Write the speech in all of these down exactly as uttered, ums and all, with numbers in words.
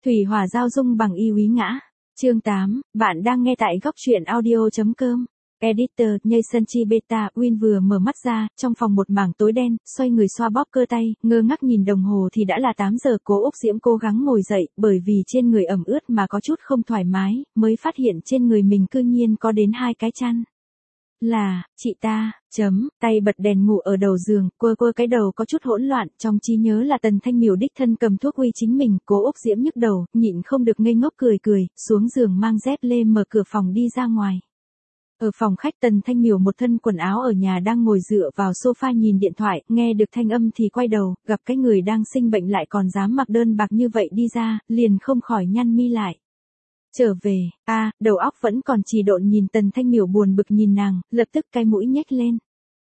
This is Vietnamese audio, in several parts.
Thủy hỏa giao dung bằng y úy ngã. Chương tám, bạn đang nghe tại góc truyện audio.com. Editor, Jason Chi Beta, Win vừa mở mắt ra, trong phòng một mảng tối đen, xoay người xoa bóp cơ tay, ngơ ngác nhìn đồng hồ thì đã là tám giờ. Cố Úc Diễm cố gắng ngồi dậy, bởi vì trên người ẩm ướt mà có chút không thoải mái, mới phát hiện trên người mình cư nhiên có đến hai cái chăn. Là, chị ta, chấm, tay bật đèn ngủ ở đầu giường, quơ quơ cái đầu có chút hỗn loạn, trong trí nhớ là Tần Thanh Miểu đích thân cầm thuốc uy chính mình. Cố Úc Diễm nhức đầu, nhịn không được ngây ngốc cười cười, xuống giường mang dép lê mở cửa phòng đi ra ngoài. Ở phòng khách, Tần Thanh Miểu một thân quần áo ở nhà đang ngồi dựa vào sofa nhìn điện thoại, nghe được thanh âm thì quay đầu, gặp cái người đang sinh bệnh lại còn dám mặc đơn bạc như vậy đi ra, liền không khỏi nhăn mi lại. Trở về, a à, đầu óc vẫn còn trì độn nhìn Tần Thanh Miểu buồn bực nhìn nàng, lập tức cái mũi nhếch lên.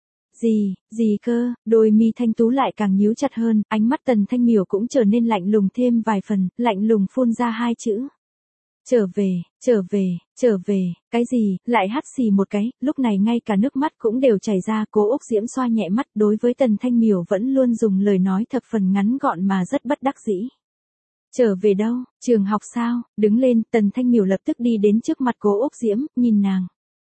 Gì, gì cơ, đôi mi thanh tú lại càng nhíu chặt hơn, ánh mắt Tần Thanh Miểu cũng trở nên lạnh lùng thêm vài phần, lạnh lùng phun ra hai chữ. Trở về, trở về, trở về, cái gì, lại hắt xì một cái, lúc này ngay cả nước mắt cũng đều chảy ra. Cố Úc Diễm xoa nhẹ mắt, đối với Tần Thanh Miểu vẫn luôn dùng lời nói thập phần ngắn gọn mà rất bất đắc dĩ. Trở về đâu, trường học sao? Đứng lên, Tần Thanh Miểu lập tức đi đến trước mặt Cố Úc Diễm, nhìn nàng.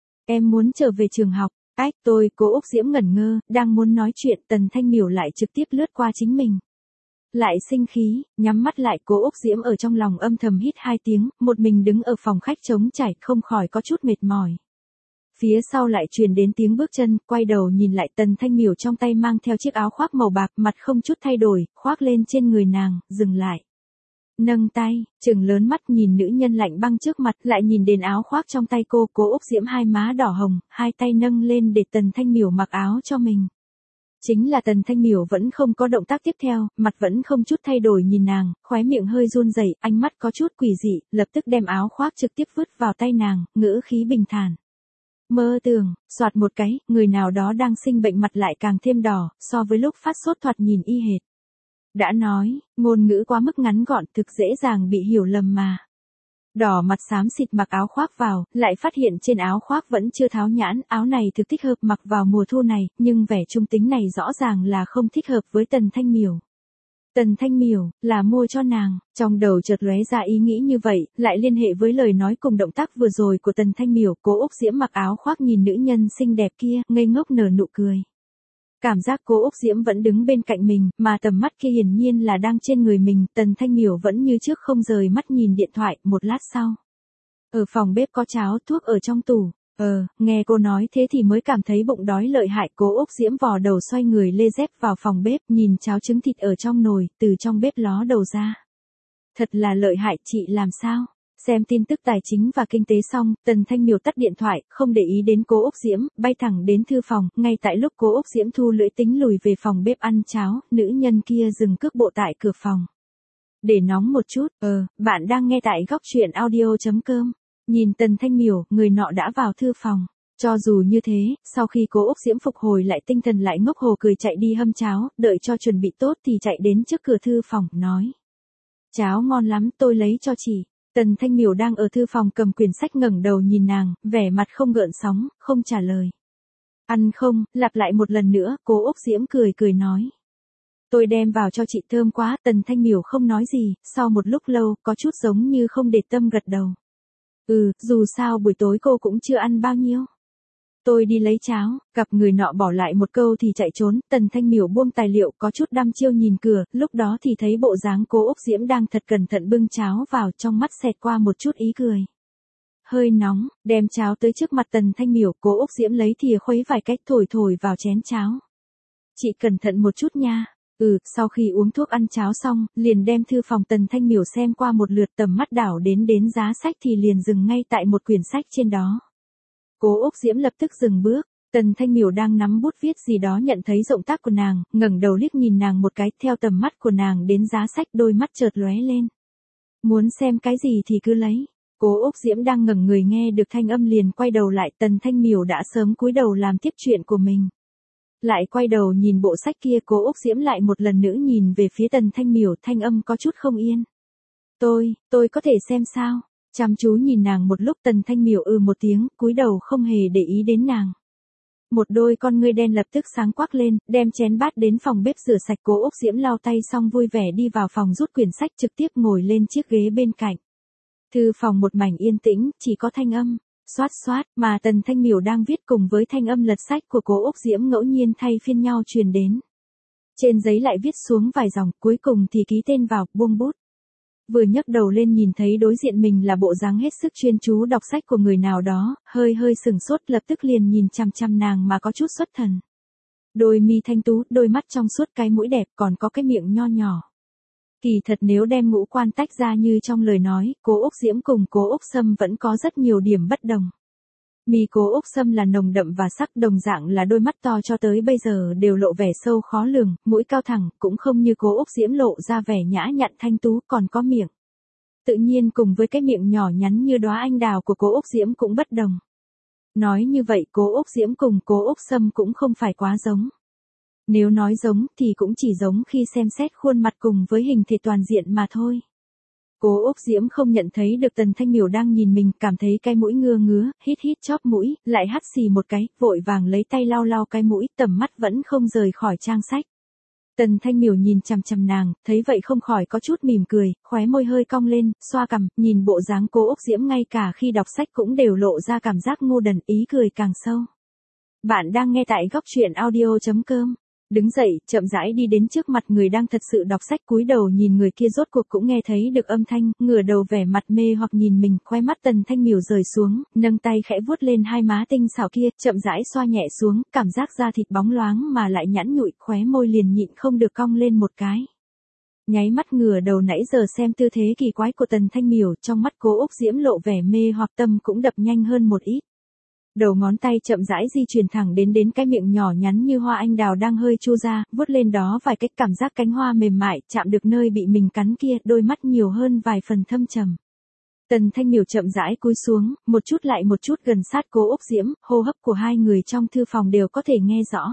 Em muốn trở về trường học. Ách, tôi, Cố Úc Diễm ngẩn ngơ, đang muốn nói chuyện, Tần Thanh Miểu lại trực tiếp lướt qua chính mình. Lại sinh khí, nhắm mắt lại. Cố Úc Diễm ở trong lòng âm thầm hít hai tiếng, một mình đứng ở phòng khách trống trải, không khỏi có chút mệt mỏi. Phía sau lại truyền đến tiếng bước chân, quay đầu nhìn lại, Tần Thanh Miểu trong tay mang theo chiếc áo khoác màu bạc, mặt không chút thay đổi, khoác lên trên người nàng, dừng lại. Nâng tay, trừng lớn mắt nhìn nữ nhân lạnh băng trước mặt, lại nhìn đến áo khoác trong tay cô. Cố Úc Diễm hai má đỏ hồng, hai tay nâng lên để Tần Thanh Miểu mặc áo cho mình. Chính là Tần Thanh Miểu vẫn không có động tác tiếp theo, mặt vẫn không chút thay đổi nhìn nàng, khóe miệng hơi run rẩy, ánh mắt có chút quỷ dị, lập tức đem áo khoác trực tiếp vứt vào tay nàng, ngữ khí bình thản. Mơ tưởng, soạt một cái, người nào đó đang sinh bệnh mặt lại càng thêm đỏ, so với lúc phát sốt thoạt nhìn y hệt. Đã nói, ngôn ngữ quá mức ngắn gọn, thực dễ dàng bị hiểu lầm mà. Đỏ mặt xám xịt mặc áo khoác vào, lại phát hiện trên áo khoác vẫn chưa tháo nhãn, áo này thực thích hợp mặc vào mùa thu này, nhưng vẻ trung tính này rõ ràng là không thích hợp với Tần Thanh Miểu. Tần Thanh Miểu, là mua cho nàng, trong đầu chợt lóe ra ý nghĩ như vậy, lại liên hệ với lời nói cùng động tác vừa rồi của Tần Thanh Miểu. Cố Úc Diễm mặc áo khoác nhìn nữ nhân xinh đẹp kia, ngây ngốc nở nụ cười. Cảm giác Cố Úc Diễm vẫn đứng bên cạnh mình, mà tầm mắt kia hiển nhiên là đang trên người mình. Tần Thanh Miểu vẫn như trước không rời mắt nhìn điện thoại. Một lát sau, ở phòng bếp có cháo, thuốc ở trong tủ. Ờ, nghe cô nói thế thì mới cảm thấy bụng đói lợi hại. Cố Úc Diễm vò đầu xoay người lê dép vào phòng bếp, nhìn cháo trứng thịt ở trong nồi, từ trong bếp ló đầu ra. Thật là lợi hại, chị làm sao? Xem tin tức tài chính và kinh tế xong, Tần Thanh Miểu tắt điện thoại, không để ý đến Cố Úc Diễm, bay thẳng đến thư phòng. Ngay tại lúc Cố Úc Diễm thu lưỡi tính lùi về phòng bếp ăn cháo, nữ nhân kia dừng cước bộ tại cửa phòng. Để nóng một chút, ờ, bạn đang nghe tại góc truyện audio.com. Nhìn Tần Thanh Miểu, người nọ đã vào thư phòng. Cho dù như thế, sau khi Cố Úc Diễm phục hồi lại tinh thần lại ngốc hồ cười chạy đi hâm cháo, đợi cho chuẩn bị tốt thì chạy đến trước cửa thư phòng, nói. Cháo ngon lắm, tôi lấy cho chị. Tần Thanh Miểu đang ở thư phòng cầm quyển sách ngẩng đầu nhìn nàng, vẻ mặt không gợn sóng, không trả lời. Ăn không, lặp lại một lần nữa. Cố Úc Diễm cười cười nói. Tôi đem vào cho chị, thơm quá. Tần Thanh Miểu không nói gì, sau một lúc lâu, có chút giống như không để tâm gật đầu. Ừ, dù sao buổi tối cô cũng chưa ăn bao nhiêu. Tôi đi lấy cháo. Gặp người nọ bỏ lại một câu thì chạy trốn, Tần Thanh Miểu buông tài liệu, có chút đăm chiêu nhìn cửa, lúc đó thì thấy bộ dáng Cố Úc Diễm đang thật cẩn thận bưng cháo vào, trong mắt xẹt qua một chút ý cười. Hơi nóng, đem cháo tới trước mặt Tần Thanh Miểu. Cố Úc Diễm lấy thìa khuấy vài cách thổi thổi vào chén cháo. Chị cẩn thận một chút nha. Ừ, sau khi uống thuốc ăn cháo xong, liền đem thư phòng Tần Thanh Miểu xem qua một lượt, tầm mắt đảo đến đến giá sách thì liền dừng ngay tại một quyển sách trên đó. Cố Úc Diễm lập tức dừng bước, Tần Thanh Miểu đang nắm bút viết gì đó nhận thấy động tác của nàng, ngẩng đầu liếc nhìn nàng một cái, theo tầm mắt của nàng đến giá sách đôi mắt chợt lóe lên. Muốn xem cái gì thì cứ lấy. Cố Úc Diễm đang ngẩng người nghe được thanh âm liền quay đầu lại, Tần Thanh Miểu đã sớm cúi đầu làm tiếp chuyện của mình. Lại quay đầu nhìn bộ sách kia, Cố Úc Diễm lại một lần nữa nhìn về phía Tần Thanh Miểu, thanh âm có chút không yên. Tôi, tôi có thể xem sao? Chăm chú nhìn nàng một lúc, Tần Thanh Miểu ừ một tiếng, cúi đầu không hề để ý đến nàng. Một đôi con ngươi đen lập tức sáng quắc lên, đem chén bát đến phòng bếp rửa sạch. Cố Úc Diễm lau tay xong vui vẻ đi vào phòng rút quyển sách trực tiếp ngồi lên chiếc ghế bên cạnh. Thư phòng một mảnh yên tĩnh, chỉ có thanh âm, xoát xoát, mà Tần Thanh Miểu đang viết cùng với thanh âm lật sách của Cố Úc Diễm ngẫu nhiên thay phiên nhau truyền đến. Trên giấy lại viết xuống vài dòng, cuối cùng thì ký tên vào, buông bút. Vừa nhấc đầu lên nhìn thấy đối diện mình là bộ dáng hết sức chuyên chú đọc sách của người nào đó, hơi hơi sừng sốt lập tức liền nhìn chằm chằm nàng mà có chút xuất thần. Đôi mi thanh tú, đôi mắt trong suốt, cái mũi đẹp, còn có cái miệng nho nhỏ. Kỳ thật nếu đem ngũ quan tách ra như trong lời nói, Cố Úc Diễm cùng Cố Úc Sâm vẫn có rất nhiều điểm bất đồng. Mi Cố Úc Sâm là nồng đậm và sắc, đồng dạng là đôi mắt to cho tới bây giờ đều lộ vẻ sâu khó lường, mũi cao thẳng, cũng không như Cố Úc Diễm lộ ra vẻ nhã nhặn thanh tú, còn có miệng. Tự nhiên cùng với cái miệng nhỏ nhắn như đóa anh đào của Cố Úc Diễm cũng bất đồng. Nói như vậy Cố Úc Diễm cùng Cố Úc Sâm cũng không phải quá giống. Nếu nói giống thì cũng chỉ giống khi xem xét khuôn mặt cùng với hình thể toàn diện mà thôi. Cố Úc Diễm không nhận thấy được Tần Thanh Miểu đang nhìn mình, cảm thấy cái mũi ngưa ngứa, hít hít chóp mũi, lại hắt xì một cái, vội vàng lấy tay lau lau cái mũi, tầm mắt vẫn không rời khỏi trang sách. Tần Thanh Miểu nhìn chằm chằm nàng, thấy vậy không khỏi có chút mỉm cười, khóe môi hơi cong lên, xoa cằm, nhìn bộ dáng Cố Úc Diễm ngay cả khi đọc sách cũng đều lộ ra cảm giác ngu đần, ý cười càng sâu. Bạn đang nghe tại góc truyện audio chấm com. Đứng dậy, chậm rãi đi đến trước mặt người đang thật sự đọc sách, cúi đầu nhìn người kia, rốt cuộc cũng nghe thấy được âm thanh, ngửa đầu vẻ mặt mê hoặc nhìn mình, khóe mắt Tần Thanh Miểu rời xuống, nâng tay khẽ vuốt lên hai má tinh xảo kia, chậm rãi xoa nhẹ xuống, cảm giác da thịt bóng loáng mà lại nhẵn nhụi, khóe môi liền nhịn không được cong lên một cái. Nháy mắt ngửa đầu nãy giờ xem tư thế kỳ quái của Tần Thanh Miểu, trong mắt Cố Úc Diễm lộ vẻ mê hoặc, tâm cũng đập nhanh hơn một ít. Đầu ngón tay chậm rãi di chuyển thẳng đến đến cái miệng nhỏ nhắn như hoa anh đào đang hơi chu ra, vuốt lên đó vài cách, cảm giác cánh hoa mềm mại, chạm được nơi bị mình cắn kia, đôi mắt nhiều hơn vài phần thâm trầm. Tần Thanh Miểu chậm rãi cúi xuống, một chút lại một chút gần sát Cố Úc Diễm, hô hấp của hai người trong thư phòng đều có thể nghe rõ.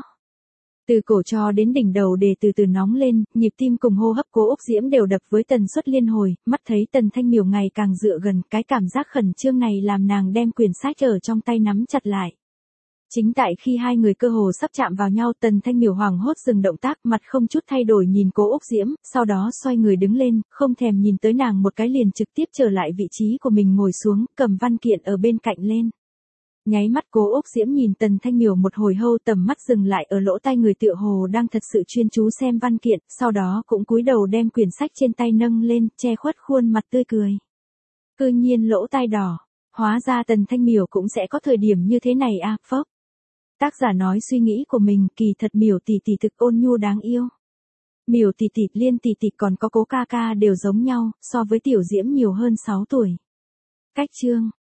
Từ cổ cho đến đỉnh đầu để từ từ nóng lên, nhịp tim cùng hô hấp Cố Úc Diễm đều đập với tần suất liên hồi, mắt thấy Tần Thanh Miểu ngày càng dựa gần, cái cảm giác khẩn trương này làm nàng đem quyển sách ở trong tay nắm chặt lại. Chính tại khi hai người cơ hồ sắp chạm vào nhau, Tần Thanh Miểu hoảng hốt dừng động tác, mặt không chút thay đổi nhìn Cố Úc Diễm, sau đó xoay người đứng lên, không thèm nhìn tới nàng một cái liền trực tiếp trở lại vị trí của mình ngồi xuống, cầm văn kiện ở bên cạnh lên. Nháy mắt Cố Úc Diễm nhìn Tần Thanh Miểu một hồi hâu, tầm mắt dừng lại ở lỗ tai người tựa hồ đang thật sự chuyên chú xem văn kiện, sau đó cũng cúi đầu đem quyển sách trên tay nâng lên, che khuất khuôn mặt tươi cười. Cư nhiên lỗ tai đỏ, hóa ra Tần Thanh Miểu cũng sẽ có thời điểm như thế này à, phốc. Tác giả nói suy nghĩ của mình, kỳ thật Miểu tỷ tỷ thực ôn nhu đáng yêu. Miểu tỷ tỷ, Liên tỷ tỷ còn có Cố ca ca đều giống nhau, so với Tiểu Diễm nhiều hơn sáu tuổi. Cách chương